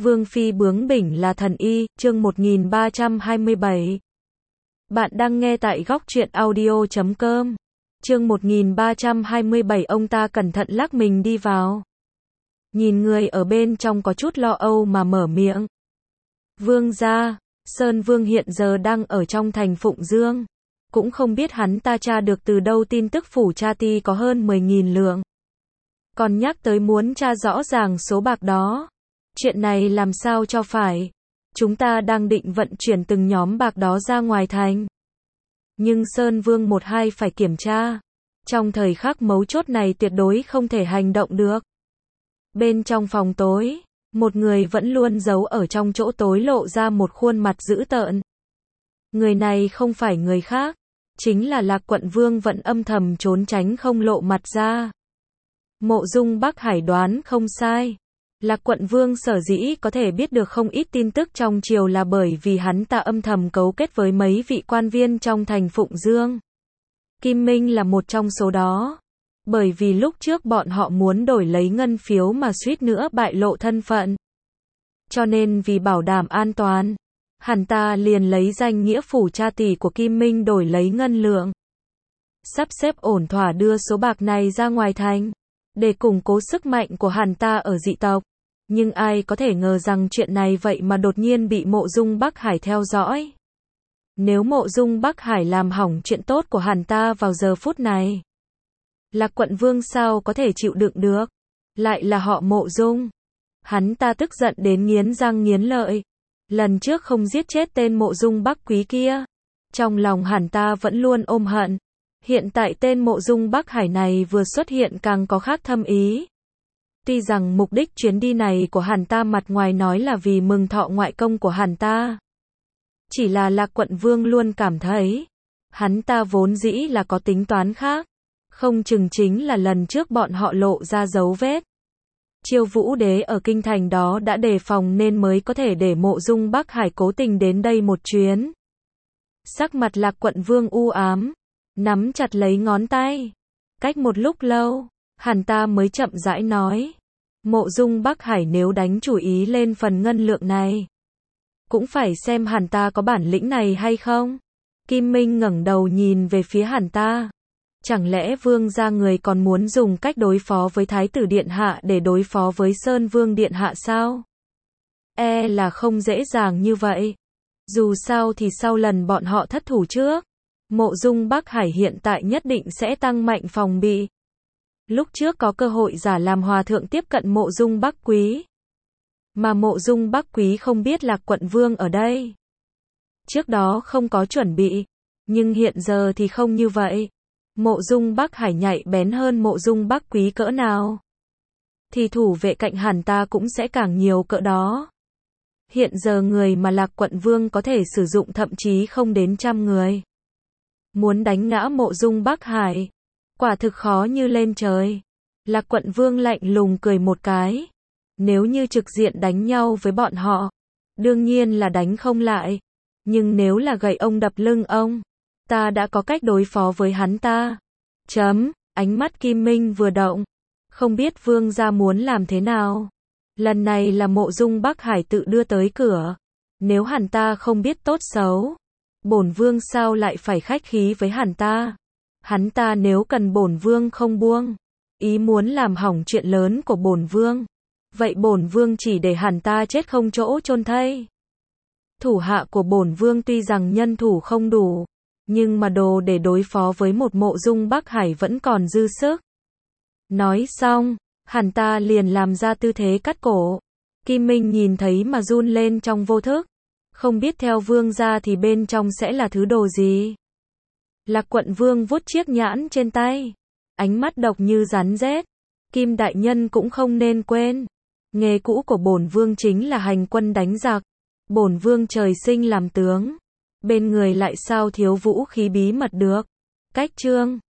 Vương phi bướng bỉnh là thần y, chương 1327. Bạn đang nghe tại góc truyện audio.com. Chương 1327, ông ta cẩn thận lắc mình đi vào. Nhìn người ở bên trong có chút lo âu mà mở miệng. Vương gia, Sơn Vương hiện giờ đang ở trong thành Phụng Dương. Cũng không biết hắn ta tra được từ đâu tin tức phủ Cha Ti có hơn 10.000 lượng. Còn nhắc tới muốn tra rõ ràng số bạc đó. Chuyện này làm sao cho phải. Chúng ta đang định vận chuyển từng nhóm bạc đó ra ngoài thành. Nhưng Sơn Vương một hai phải kiểm tra. Trong thời khắc mấu chốt này tuyệt đối không thể hành động được. Bên trong phòng tối, một người vẫn luôn giấu ở trong chỗ tối lộ ra một khuôn mặt dữ tợn. Người này không phải người khác, chính là Lạc Quận Vương vẫn âm thầm trốn tránh không lộ mặt ra. Mộ Dung Bắc Hải đoán không sai. Lạc Quận Vương sở dĩ có thể biết được không ít tin tức trong triều là bởi vì hắn ta âm thầm cấu kết với mấy vị quan viên trong thành Phụng Dương. Kim Minh là một trong số đó. Bởi vì lúc trước bọn họ muốn đổi lấy ngân phiếu mà suýt nữa bại lộ thân phận. Cho nên vì bảo đảm an toàn, hắn ta liền lấy danh nghĩa phủ Cha Ti của Kim Minh đổi lấy ngân lượng. Sắp xếp ổn thỏa đưa số bạc này ra ngoài thành, để củng cố sức mạnh của hắn ta ở dị tộc. Nhưng ai có thể ngờ rằng chuyện này vậy mà đột nhiên bị Mộ Dung Bắc Hải theo dõi. Nếu Mộ Dung Bắc Hải làm hỏng chuyện tốt của hắn ta vào giờ phút này, Lạc Quận Vương sao có thể chịu đựng được. Lại là họ Mộ Dung. Hắn ta tức giận đến nghiến răng nghiến lợi. Lần trước không giết chết tên Mộ Dung Bắc Quý kia, trong lòng hắn ta vẫn luôn ôm hận. Hiện tại tên Mộ Dung Bắc Hải này vừa xuất hiện càng có khác thâm ý. Tuy rằng mục đích chuyến đi này của hắn ta mặt ngoài nói là vì mừng thọ ngoại công của hắn ta. Chỉ là Lạc Quận Vương luôn cảm thấy, hắn ta vốn dĩ là có tính toán khác. Không chừng chính là lần trước bọn họ lộ ra dấu vết. Chiêu Vũ Đế ở kinh thành đó đã đề phòng nên mới có thể để Mộ Dung Bắc Hải cố tình đến đây một chuyến. Sắc mặt Lạc Quận Vương u ám, nắm chặt lấy ngón tay. Cách một lúc lâu, hắn ta mới chậm rãi nói. Mộ Dung Bắc Hải nếu đánh chủ ý lên phần ngân lượng này, cũng phải xem hắn ta có bản lĩnh này hay không. Kim Minh ngẩng đầu nhìn về phía hắn ta. Chẳng lẽ Vương gia người còn muốn dùng cách đối phó với Thái tử Điện Hạ để đối phó với Sơn Vương Điện Hạ sao? E là không dễ dàng như vậy. Dù sao thì sau lần bọn họ thất thủ trước, Mộ Dung Bắc Hải hiện tại nhất định sẽ tăng mạnh phòng bị. Lúc trước có cơ hội giả làm hòa thượng tiếp cận Mộ Dung Bắc Quý. Mà Mộ Dung Bắc Quý không biết Lạc Quận Vương ở đây. Trước đó không có chuẩn bị, nhưng hiện giờ thì không như vậy. Mộ Dung Bắc Hải nhạy bén hơn Mộ Dung Bắc Quý cỡ nào, thì thủ vệ cạnh hắn ta cũng sẽ càng nhiều cỡ đó. Hiện giờ người mà Lạc Quận Vương có thể sử dụng thậm chí không đến 100 người. Muốn đánh ngã Mộ Dung Bắc Hải, quả thực khó như lên trời. Lạc Quận Vương lạnh lùng cười một cái. Nếu như trực diện đánh nhau với bọn họ, đương nhiên là đánh không lại. Nhưng nếu là gậy ông đập lưng ông, ta đã có cách đối phó với hắn ta. Ánh mắt Kim Minh vừa động. Không biết Vương gia muốn làm thế nào. Lần này là Mộ Dung Bắc Hải tự đưa tới cửa. Nếu hắn ta không biết tốt xấu, bổn Vương sao lại phải khách khí với hắn ta. Hắn ta nếu cần bổn Vương không buông ý muốn làm hỏng chuyện lớn của bổn Vương, vậy bổn Vương chỉ để hắn ta chết không chỗ chôn thây. Thủ hạ của bổn Vương tuy rằng nhân thủ không đủ, nhưng mà đồ để đối phó với một Mộ Dung Bắc Hải vẫn còn dư sức. Nói xong, hắn ta liền làm ra tư thế cắt cổ. Kim Minh nhìn thấy mà run lên trong vô thức. Không biết theo Vương gia thì bên trong sẽ là thứ đồ gì. Lạc Quận Vương vuốt chiếc nhãn trên tay. Ánh mắt độc như rắn rết. Kim đại nhân cũng không nên quên. Nghề cũ của bổn Vương chính là hành quân đánh giặc. Bổn Vương trời sinh làm tướng. Bên người lại sao thiếu vũ khí bí mật được. Cách chương